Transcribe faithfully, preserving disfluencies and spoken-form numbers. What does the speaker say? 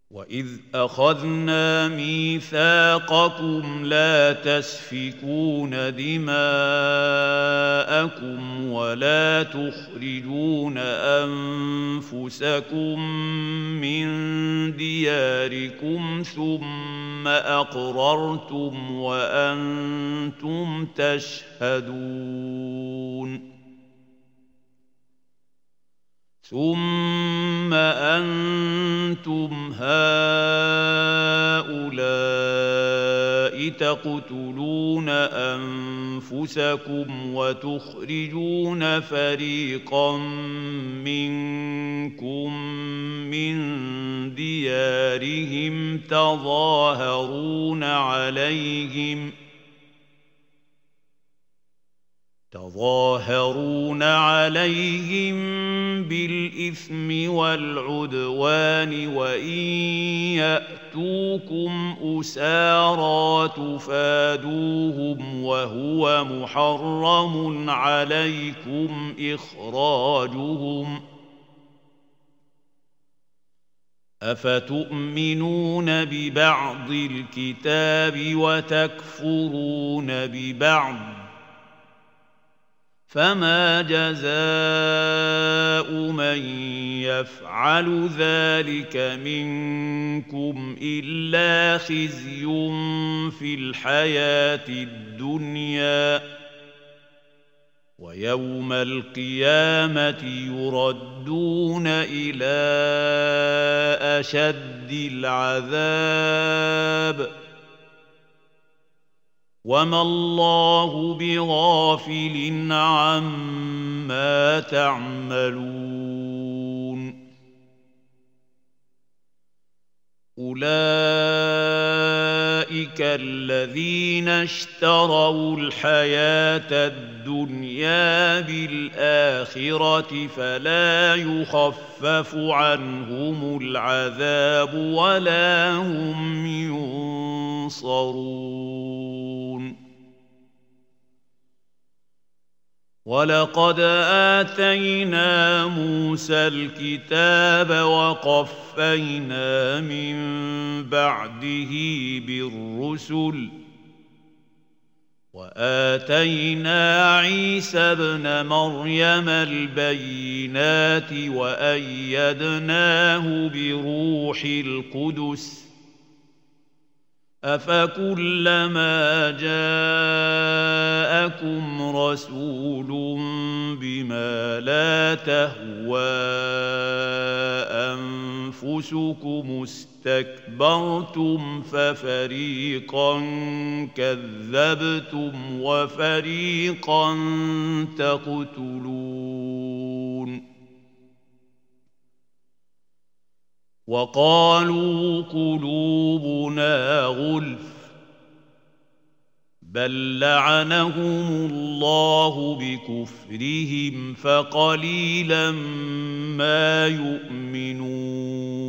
وإذ أخذنا ميثاقكم لا تسفكون دماءكم ولا تخرجون أنفسكم من دياركم ثم أقررتم وأنتم تشهدون ثم أنتم هؤلاء تقتلون أنفسكم وتخرجون فريقا منكم من ديارهم تظاهرون عليهم تظاهرون عليهم بالإثم والعدوان وإن يأتوكم أسارى تفادوهم وهو محرم عليكم إخراجهم أفتؤمنون ببعض الكتاب وتكفرون ببعض فما جزاء من يفعل ذلك منكم إلا خزي في الحياة الدنيا ويوم القيامة يردون إلى أشد العذاب وما الله بغافل عما تعملون أولئك الذين اشتروا الحياة الدنيا بالآخرة فلا يخفف عنهم العذاب ولا هم ينصرون ولقد آتينا موسى الكتاب وقفينا من بعده بالرسل وآتينا عيسى ابن مريم البينات وأيدناه بروح القدس أفكلما جاءكم رسول بما لا تهوى أنفسكم استكبرتم ففريقا كذبتم وفريقا تقتلون وقالوا قلوبنا غلف بل لعنهم الله بكفرهم فقليلا ما يؤمنون